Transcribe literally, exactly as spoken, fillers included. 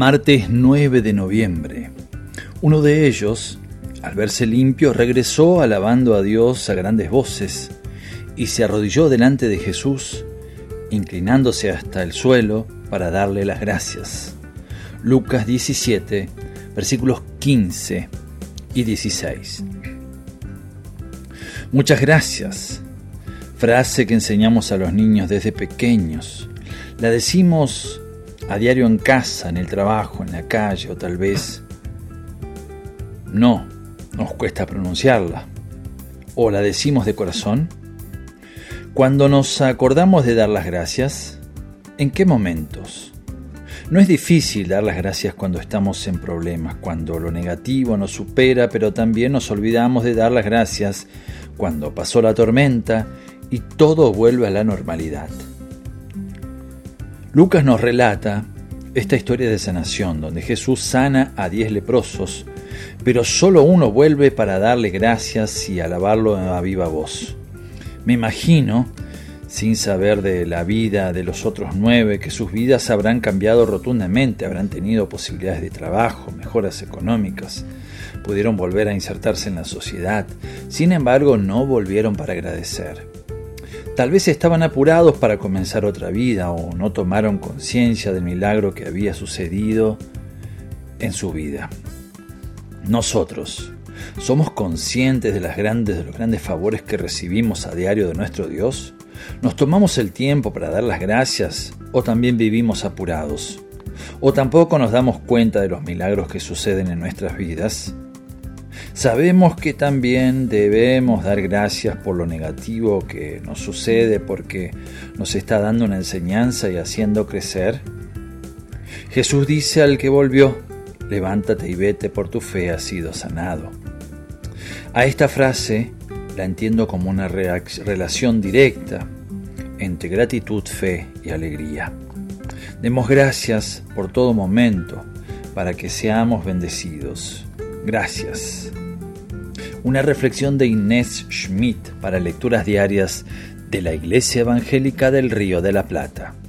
Martes nueve de noviembre. Uno de ellos, al verse limpio, regresó alabando a Dios a grandes voces y se arrodilló delante de Jesús, inclinándose hasta el suelo para darle las gracias. Lucas diecisiete, versículos quince y dieciséis. Muchas gracias, frase que enseñamos a los niños desde pequeños. La decimos a diario en casa, en el trabajo, en la calle o tal vez no, nos cuesta pronunciarla. ¿O la decimos de corazón? Cuando nos acordamos de dar las gracias, ¿en qué momentos? No es difícil dar las gracias cuando estamos en problemas, cuando lo negativo nos supera, pero también nos olvidamos de dar las gracias cuando pasó la tormenta y todo vuelve a la normalidad. Lucas nos relata esta historia de sanación, donde Jesús sana a diez leprosos, pero solo uno vuelve para darle gracias y alabarlo a viva voz. Me imagino, sin saber de la vida de los otros nueve, que sus vidas habrán cambiado rotundamente, habrán tenido posibilidades de trabajo, mejoras económicas, pudieron volver a insertarse en la sociedad. Sin embargo, no volvieron para agradecer. Tal vez estaban apurados para comenzar otra vida o no tomaron conciencia del milagro que había sucedido en su vida. Nosotros, ¿somos conscientes de, las grandes, de los grandes favores que recibimos a diario de nuestro Dios? ¿Nos tomamos el tiempo para dar las gracias o también vivimos apurados? ¿O tampoco nos damos cuenta de los milagros que suceden en nuestras vidas? Sabemos que también debemos dar gracias por lo negativo que nos sucede porque nos está dando una enseñanza y haciendo crecer. Jesús dice al que volvió: levántate y vete, por tu fe has sido sanado. A esta frase la entiendo como una relación directa entre gratitud, fe y alegría. Demos gracias por todo momento para que seamos bendecidos. Gracias. Una reflexión de Inés Schmidt para lecturas diarias de la Iglesia Evangélica del Río de la Plata.